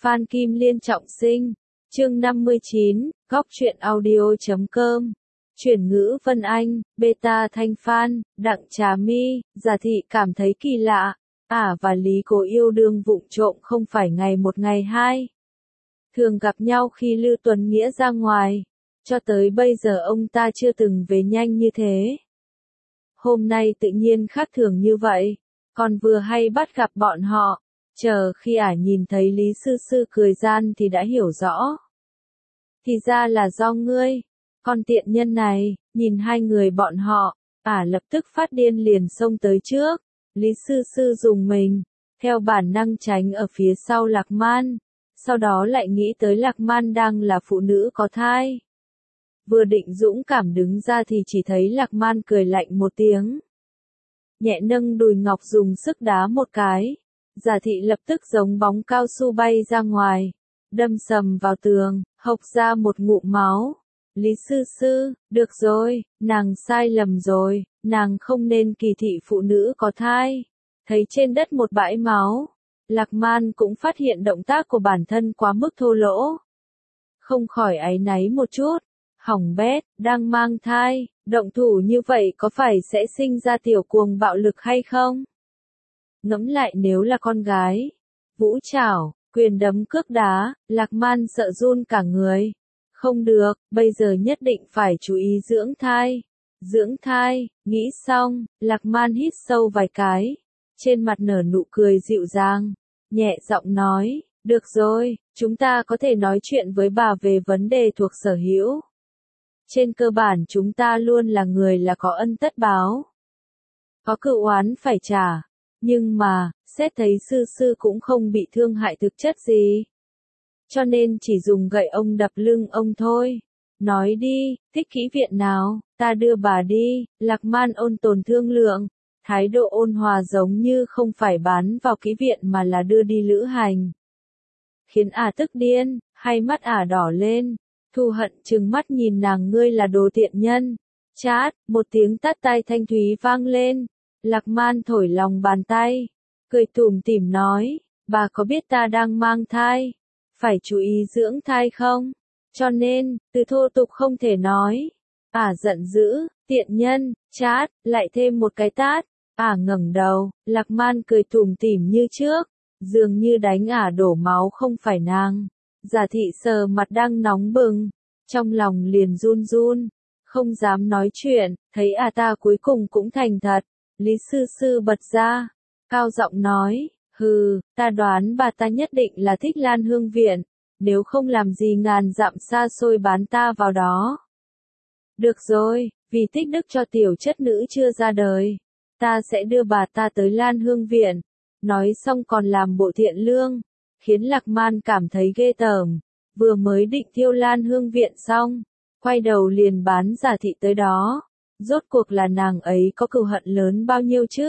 Phan Kim Liên trọng sinh. Chương 59, góc truyện audio.com. Chuyển ngữ Vân Anh, Beta Thanh Phan, Đặng Trà My, Giả Thị cảm thấy kỳ lạ. Và Lý Cố yêu đương vụng trộm không phải ngày một ngày hai. Thường gặp nhau khi Lưu Tuấn Nghĩa ra ngoài. Cho tới bây giờ ông ta chưa từng về nhanh như thế. Hôm nay tự nhiên khác thường như vậy. Còn vừa hay bắt gặp bọn họ. Chờ khi nhìn thấy Lý Sư Sư cười gian thì đã hiểu rõ. Thì ra là do ngươi. Con tiện nhân này, nhìn hai người bọn họ, lập tức phát điên liền xông tới trước. Lý Sư Sư dùng mình, theo bản năng tránh ở phía sau Lạc Man. Sau đó lại nghĩ tới Lạc Man đang là phụ nữ có thai. Vừa định dũng cảm đứng ra thì chỉ thấy Lạc Man cười lạnh một tiếng. Nhẹ nâng đùi ngọc dùng sức đá một cái. Giả Thị lập tức giống bóng cao su bay ra ngoài. Đâm sầm vào tường, hộc ra một ngụm máu. Lý Sư Sư, được rồi, nàng sai lầm rồi, nàng không nên kỳ thị phụ nữ có thai. Thấy trên đất một bãi máu, Lạc Man cũng phát hiện động tác của bản thân quá mức thô lỗ. Không khỏi áy náy một chút, hỏng bét, đang mang thai, động thủ như vậy có phải sẽ sinh ra tiểu cuồng bạo lực hay không? Ngẫm lại nếu là con gái, vũ trảo, quyền đấm cước đá, Lạc Man sợ run cả người. Không được, bây giờ nhất định phải chú ý dưỡng thai. Dưỡng thai, nghĩ xong, Lạc Man hít sâu vài cái. Trên mặt nở nụ cười dịu dàng, nhẹ giọng nói, được rồi, chúng ta có thể nói chuyện với bà về vấn đề thuộc sở hữu. Trên cơ bản chúng ta luôn là người là có ân tất báo. Có cựu oán phải trả. Nhưng mà, xét thấy Sư Sư cũng không bị thương hại thực chất gì. Cho nên chỉ dùng gậy ông đập lưng ông thôi. Nói đi, thích kỹ viện nào, ta đưa bà đi. Lạc Man ôn tồn thương lượng. Thái độ ôn hòa giống như không phải bán vào kỹ viện mà là đưa đi lữ hành. Khiến tức điên, hai mắt đỏ lên. Thù hận trừng mắt nhìn nàng, ngươi là đồ tiện nhân. Chát, một tiếng tát tai thanh thúy vang lên. Lạc Man thổi lòng bàn tay, cười tủm tỉm nói, bà có biết ta đang mang thai, phải chú ý dưỡng thai không? Cho nên, từ thô tục không thể nói. Giận dữ, tiện nhân, chát, lại thêm một cái tát. Ngẩng đầu, Lạc Man cười tủm tỉm như trước, dường như đánh đổ máu không phải nàng. Giả Thị sờ mặt đang nóng bừng, trong lòng liền run run, không dám nói chuyện, thấy ta cuối cùng cũng thành thật. Lý Sư Sư bật ra, cao giọng nói, hừ, ta đoán bà ta nhất định là thích Lan Hương Viện, nếu không làm gì ngàn dặm xa xôi bán ta vào đó. Được rồi, vì tích đức cho tiểu chất nữ chưa ra đời, ta sẽ đưa bà ta tới Lan Hương Viện. Nói xong còn làm bộ thiện lương, khiến Lạc Man cảm thấy ghê tởm, vừa mới định thiêu Lan Hương Viện xong, quay đầu liền bán Giả Thị tới đó. Rốt cuộc là nàng ấy có cừu hận lớn bao nhiêu chứ?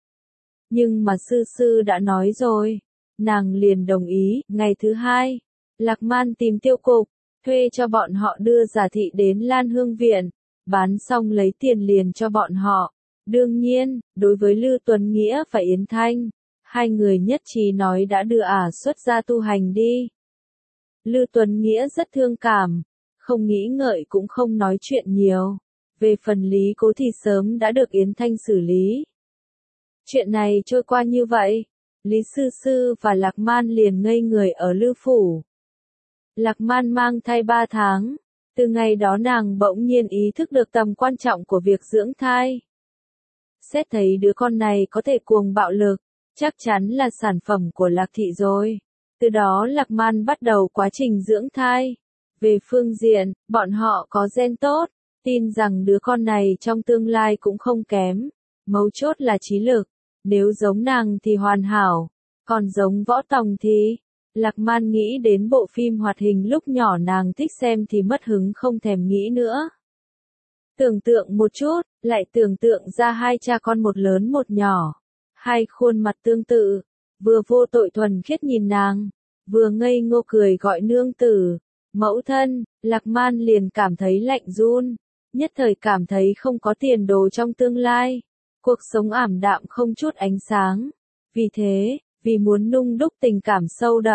Nhưng mà Sư Sư đã nói rồi, nàng liền đồng ý. Ngày thứ hai, Lạc Man tìm tiêu cục, thuê cho bọn họ đưa Giả Thị đến Lan Hương Viện, bán xong lấy tiền liền cho bọn họ. Đương nhiên, đối với Lưu Tuấn Nghĩa và Yến Thanh, hai người nhất trí nói đã đưa xuất gia tu hành đi. Lưu Tuấn Nghĩa rất thương cảm, không nghĩ ngợi cũng không nói chuyện nhiều. Về phần Lý Cố thì sớm đã được Yến Thanh xử lý. Chuyện này trôi qua như vậy, Lý Sư Sư và Lạc Man liền ngây người ở Lư Phủ. Lạc Man mang thai 3 tháng, từ ngày đó nàng bỗng nhiên ý thức được tầm quan trọng của việc dưỡng thai. Xét thấy đứa con này có thể cuồng bạo lực, chắc chắn là sản phẩm của Lạc Thị rồi. Từ đó Lạc Man bắt đầu quá trình dưỡng thai. Về phương diện, bọn họ có gen tốt. Tin rằng đứa con này trong tương lai cũng không kém, mấu chốt là trí lực, nếu giống nàng thì hoàn hảo, còn giống Võ Tòng thì... Lạc Man nghĩ đến bộ phim hoạt hình lúc nhỏ nàng thích xem thì mất hứng không thèm nghĩ nữa. Tưởng tượng một chút, lại tưởng tượng ra hai cha con một lớn một nhỏ, hai khuôn mặt tương tự, vừa vô tội thuần khiết nhìn nàng, vừa ngây ngô cười gọi nương tử, mẫu thân. Lạc Man liền cảm thấy lạnh run. Nhất thời cảm thấy không có tiền đồ trong tương lai, cuộc sống ảm đạm không chút ánh sáng. Vì thế, vì muốn nung đúc tình cảm sâu đậm,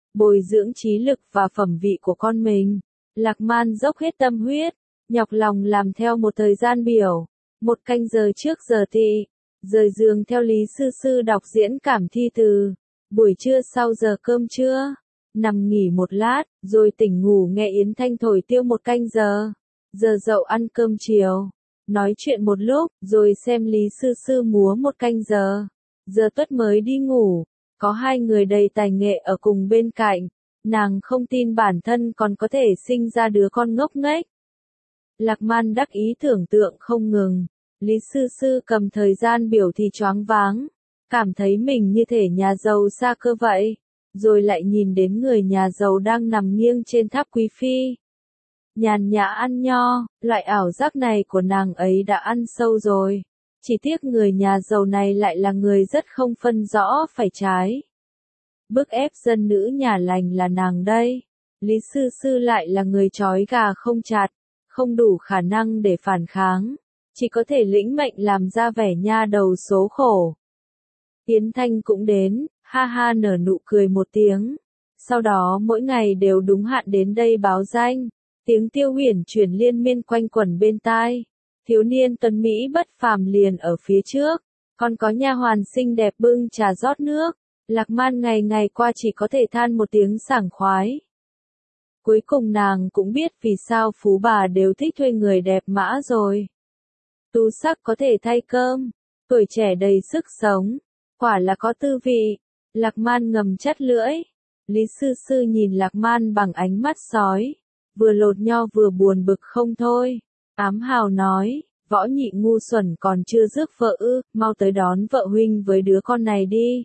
bồi dưỡng trí lực và phẩm vị của con mình. Lạc Man dốc hết tâm huyết, nhọc lòng làm theo một thời gian biểu, 1 canh giờ trước giờ tị, rời giường theo Lý Sư Sư đọc diễn cảm thi từ, buổi trưa sau giờ cơm trưa, nằm nghỉ một lát, rồi tỉnh ngủ nghe Yến Thanh thổi tiêu 1 canh giờ, giờ dậu ăn cơm chiều, nói chuyện một lúc, rồi xem Lý Sư Sư múa 1 canh giờ, giờ tuất mới đi ngủ, có 2 người đầy tài nghệ ở cùng bên cạnh, nàng không tin bản thân còn có thể sinh ra đứa con ngốc nghếch. Lạc Man đắc ý tưởng tượng không ngừng, Lý Sư Sư cầm thời gian biểu thì choáng váng, cảm thấy mình như thể nhà giàu xa cơ vậy, rồi lại nhìn đến người nhà giàu đang nằm nghiêng trên tháp quý phi. Nhàn nhã ăn nho, loại ảo giác này của nàng ấy đã ăn sâu rồi, chỉ tiếc người nhà giàu này lại là người rất không phân rõ phải trái. Bức ép dân nữ nhà lành là nàng đây, Lý Sư Sư lại là người trói gà không chặt, không đủ khả năng để phản kháng, chỉ có thể lĩnh mệnh làm ra vẻ nha đầu số khổ. Yến Thanh cũng đến, ha ha nở nụ cười một tiếng, sau đó mỗi ngày đều đúng hạn đến đây báo danh, tiếng Tiêu Huyền chuyển liên miên quanh quẩn bên tai, thiếu niên tuấn Mỹ bất phàm liền ở phía trước, còn có nha hoàn xinh đẹp bưng trà rót nước, Lạc Man ngày ngày qua chỉ có thể than một tiếng sảng khoái. Cuối cùng nàng cũng biết vì sao phú bà đều thích thuê người đẹp mã rồi. Tú sắc có thể thay cơm, tuổi trẻ đầy sức sống, quả là có tư vị. Lạc Man ngầm chắt lưỡi. Lý Sư Sư nhìn Lạc Man bằng ánh mắt sói, vừa lột nho vừa buồn bực không thôi. Ám hào nói, Võ Nhị ngu xuẩn còn chưa rước vợ ư, mau tới đón vợ huynh với đứa con này đi.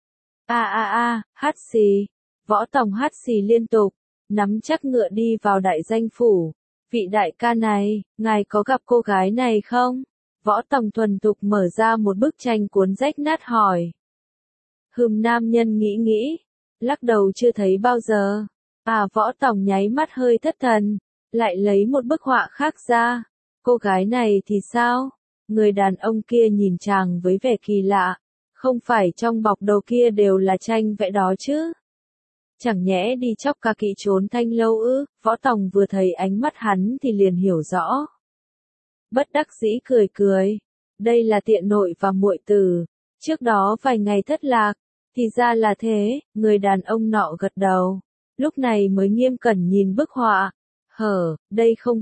Hát xì. Võ Tòng hát xì liên tục, nắm chắc ngựa đi vào đại danh phủ. Vị đại ca này, ngài có gặp cô gái này không? Võ Tòng thuần thục mở ra một bức tranh cuốn rách nát hỏi. Nam nhân nghĩ, lắc đầu chưa thấy bao giờ. Võ Tòng nháy mắt hơi thất thần, lại lấy một bức họa khác ra. Cô gái này thì sao? Người đàn ông kia nhìn chàng với vẻ kỳ lạ. Không phải trong bọc đầu kia đều là tranh vẽ đó chứ? Chẳng nhẽ đi chóc ca kỵ trốn thanh lâu ư? Võ Tòng vừa thấy ánh mắt hắn thì liền hiểu rõ. Bất đắc dĩ cười. Đây là tiện nội và muội tử. Trước đó vài ngày thất lạc. Thì ra là thế, người đàn ông nọ gật đầu. Lúc này mới nghiêm cẩn nhìn bức họa. Đây không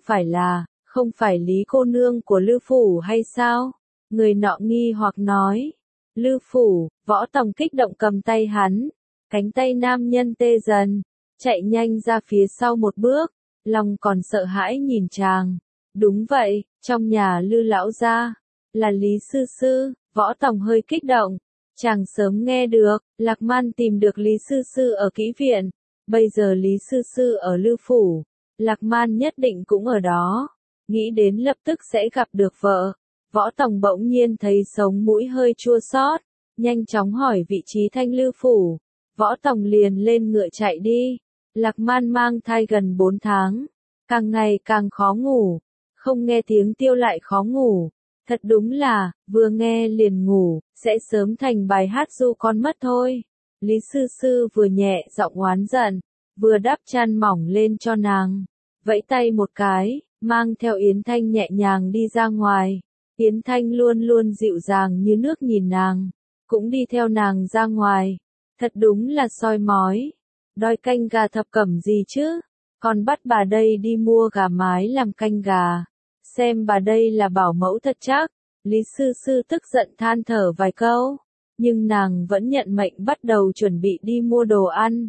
phải Lý cô nương của Lư Phủ hay sao? Người nọ nghi hoặc nói. Lư Phủ, Võ Tòng kích động cầm tay hắn. Cánh tay nam nhân tê dần, chạy nhanh ra phía sau một bước, lòng còn sợ hãi nhìn chàng. Đúng vậy, trong nhà Lư lão gia, là Lý Sư Sư. Võ Tòng hơi kích động. Chàng sớm nghe được, Lạc Man tìm được Lý Sư Sư ở kỹ viện. Bây giờ Lý Sư Sư ở Lư Phủ, Lạc Man nhất định cũng ở đó. Nghĩ đến lập tức sẽ gặp được vợ. Võ Tòng bỗng nhiên thấy sống mũi hơi chua xót, nhanh chóng hỏi vị trí Thanh Lư Phủ. Võ Tòng liền lên ngựa chạy đi. Lạc Man mang thai gần 4 tháng, càng ngày càng khó ngủ, không nghe tiếng tiêu lại khó ngủ. Thật đúng là, vừa nghe liền ngủ, sẽ sớm thành bài hát ru con mất thôi. Lý Sư Sư vừa nhẹ giọng oán giận, vừa đắp chăn mỏng lên cho nàng, vẫy tay một cái, mang theo Yến Thanh nhẹ nhàng đi ra ngoài. Yến Thanh luôn luôn dịu dàng như nước nhìn nàng, cũng đi theo nàng ra ngoài. Thật đúng là soi mói. Đòi canh gà thập cẩm gì chứ? Còn bắt bà đây đi mua gà mái làm canh gà. Xem bà đây là bảo mẫu thật chắc. Lý Sư Sư tức giận than thở vài câu. Nhưng nàng vẫn nhận mệnh bắt đầu chuẩn bị đi mua đồ ăn.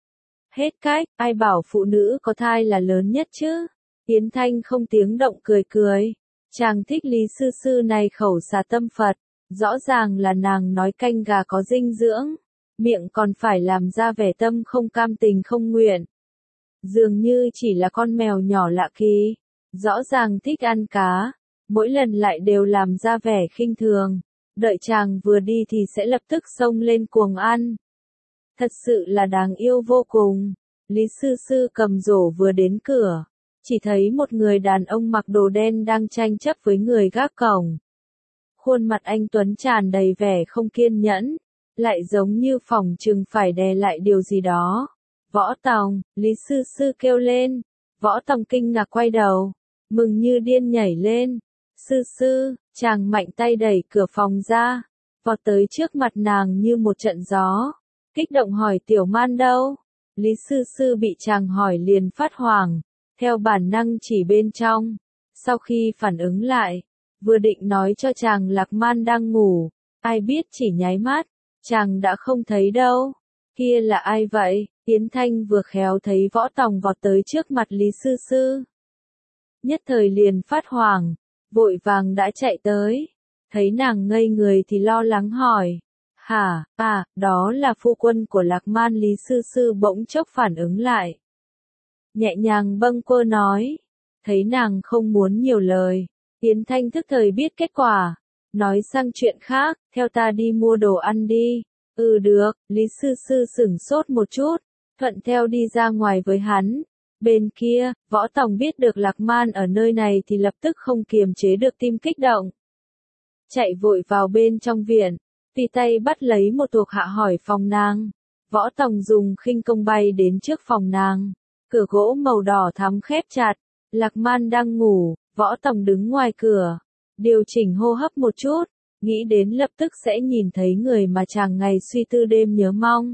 Hết cách, ai bảo phụ nữ có thai là lớn nhất chứ? Yến Thanh không tiếng động cười. Chàng thích Lý Sư Sư này khẩu xà tâm Phật. Rõ ràng là nàng nói canh gà có dinh dưỡng. Miệng còn phải làm ra vẻ tâm không cam tình không nguyện. Dường như chỉ là con mèo nhỏ lạ kỳ. Rõ ràng thích ăn cá. Mỗi lần lại đều làm ra vẻ khinh thường. Đợi chàng vừa đi thì sẽ lập tức xông lên cuồng ăn. Thật sự là đáng yêu vô cùng. Lý Sư Sư cầm rổ vừa đến cửa. Chỉ thấy một người đàn ông mặc đồ đen đang tranh chấp với người gác cổng. Khuôn mặt anh Tuấn tràn đầy vẻ không kiên nhẫn. Lại giống như phỏng chừng phải đè lại điều gì đó. Võ Tòng, Lý Sư Sư kêu lên. Võ Tòng kinh ngạc quay đầu, mừng như điên nhảy lên. Sư Sư, chàng mạnh tay đẩy cửa phòng ra, vọt tới trước mặt nàng như một trận gió, kích động hỏi Tiểu Man đâu? Lý Sư Sư bị chàng hỏi liền phát hoảng, theo bản năng chỉ bên trong. Sau khi phản ứng lại, vừa định nói cho chàng Lạc Man đang ngủ, ai biết chỉ nháy mắt, chàng đã không thấy đâu. Kia là ai vậy? Yến Thanh vừa khéo thấy Võ Tòng vọt tới trước mặt Lý Sư Sư. Nhất thời liền phát hoảng, vội vàng đã chạy tới. Thấy nàng ngây người thì lo lắng hỏi. Hả, đó là phu quân của Lạc Man. Lý Sư Sư bỗng chốc phản ứng lại. Nhẹ nhàng bâng quơ nói. Thấy nàng không muốn nhiều lời, Yến Thanh thức thời biết kết quả. Nói sang chuyện khác, theo ta đi mua đồ ăn đi. Ừ được, Lý Sư Sư sửng sốt một chút, thuận theo đi ra ngoài với hắn. Bên kia, Võ Tòng biết được Lạc Man ở nơi này thì lập tức không kiềm chế được tim kích động. Chạy vội vào bên trong viện, tùy tay bắt lấy một thuộc hạ hỏi phòng nàng. Võ Tòng dùng khinh công bay đến trước phòng nàng. Cửa gỗ màu đỏ thắm khép chặt, Lạc Man đang ngủ, Võ Tòng đứng ngoài cửa, điều chỉnh hô hấp một chút, nghĩ đến lập tức sẽ nhìn thấy người mà chàng ngày suy tư đêm nhớ mong.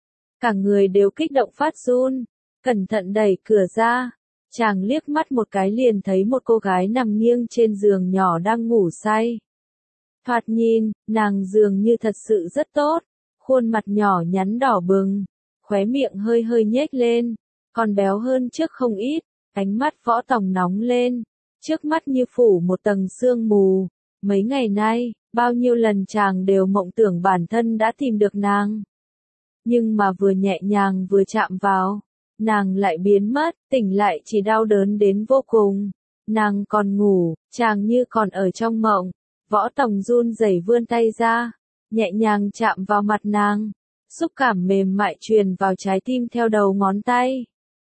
Cả người đều kích động phát run, cẩn thận đẩy cửa ra, chàng liếc mắt một cái liền thấy một cô gái nằm nghiêng trên giường nhỏ đang ngủ say. Thoạt nhìn, nàng dường như thật sự rất tốt, khuôn mặt nhỏ nhắn đỏ bừng, khóe miệng hơi hơi nhếch lên, còn béo hơn trước không ít. Ánh mắt Võ Tòng nóng lên, trước mắt như phủ một tầng sương mù. Mấy ngày nay, bao nhiêu lần chàng đều mộng tưởng bản thân đã tìm được nàng. Nhưng mà vừa nhẹ nhàng vừa chạm vào, nàng lại biến mất, tỉnh lại chỉ đau đớn đến vô cùng. Nàng còn ngủ, chàng như còn ở trong mộng. Võ Tòng run rẩy vươn tay ra, nhẹ nhàng chạm vào mặt nàng, xúc cảm mềm mại truyền vào trái tim theo đầu ngón tay.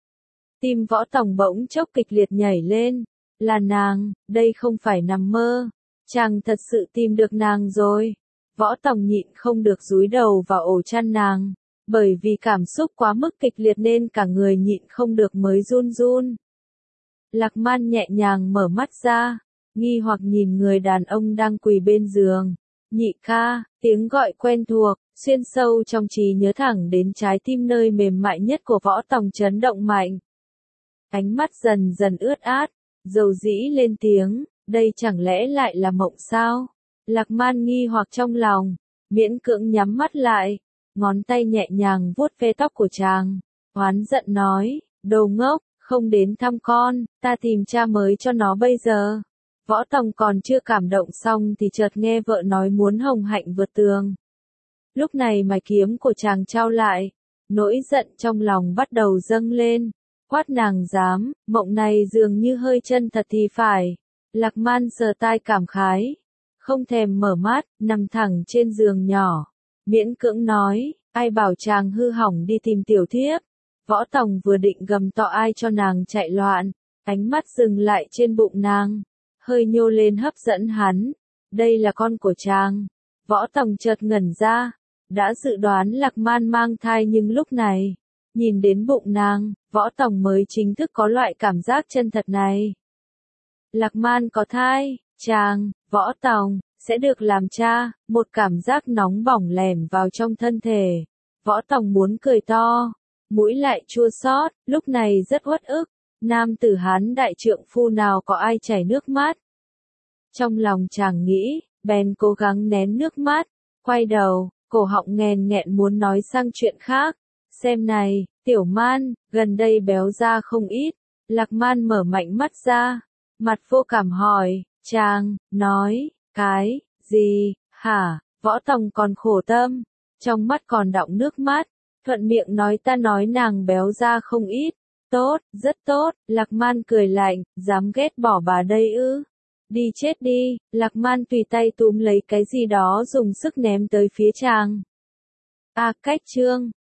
Tim Võ Tòng bỗng chốc kịch liệt nhảy lên, là nàng, đây không phải nằm mơ, chàng thật sự tìm được nàng rồi. Võ Tòng nhịn không được dúi đầu vào ổ chăn nàng, bởi vì cảm xúc quá mức kịch liệt nên cả người nhịn không được mới run run. Lạc Man nhẹ nhàng mở mắt ra, nghi hoặc nhìn người đàn ông đang quỳ bên giường. Nhị ca, tiếng gọi quen thuộc, xuyên sâu trong trí nhớ thẳng đến trái tim nơi mềm mại nhất của Võ Tòng chấn động mạnh. Ánh mắt dần dần ướt át, dầu dĩ lên tiếng, đây chẳng lẽ lại là mộng sao? Lạc Man nghi hoặc trong lòng, miễn cưỡng nhắm mắt lại, ngón tay nhẹ nhàng vuốt ve tóc của chàng, oán giận nói, đồ ngốc, không đến thăm con, ta tìm cha mới cho nó bây giờ. Võ Tòng còn chưa cảm động xong thì chợt nghe vợ nói muốn hồng hạnh vượt tường. Lúc này mày kiếm của chàng trao lại, nỗi giận trong lòng bắt đầu dâng lên. Quát nàng dám, mộng này dường như hơi chân thật thì phải. Lạc Man sờ tai cảm khái, không thèm mở mắt, nằm thẳng trên giường nhỏ, miễn cưỡng nói, ai bảo chàng hư hỏng đi tìm tiểu thiếp. Võ Tòng vừa định gầm to ai cho nàng chạy loạn, ánh mắt dừng lại trên bụng nàng, hơi nhô lên hấp dẫn hắn. Đây là con của chàng. Võ Tòng chợt ngẩn ra, đã dự đoán Lạc Man mang thai nhưng lúc này, nhìn đến bụng nàng, Võ Tòng mới chính thức có loại cảm giác chân thật này. Lạc Man có thai, chàng, Võ Tòng, sẽ được làm cha, một cảm giác nóng bỏng lẻn vào trong thân thể. Võ Tòng muốn cười to, mũi lại chua xót, lúc này rất uất ức, nam tử Hán đại trượng phu nào có ai chảy nước mắt. Trong lòng chàng nghĩ, bèn cố gắng nén nước mắt, quay đầu, cổ họng nghẹn nghẹn muốn nói sang chuyện khác. Xem này, Tiểu Man, gần đây béo ra không ít. Lạc Man mở mạnh mắt ra, mặt vô cảm hỏi, chàng, nói, cái, gì, hả? Võ Tòng còn khổ tâm, trong mắt còn đọng nước mắt, thuận miệng nói ta nói nàng béo ra không ít. Tốt, rất tốt, Lạc Man cười lạnh, dám ghét bỏ bà đây ư? Đi chết đi. Lạc Man tùy tay túm lấy cái gì đó dùng sức ném tới phía chàng. Cách chương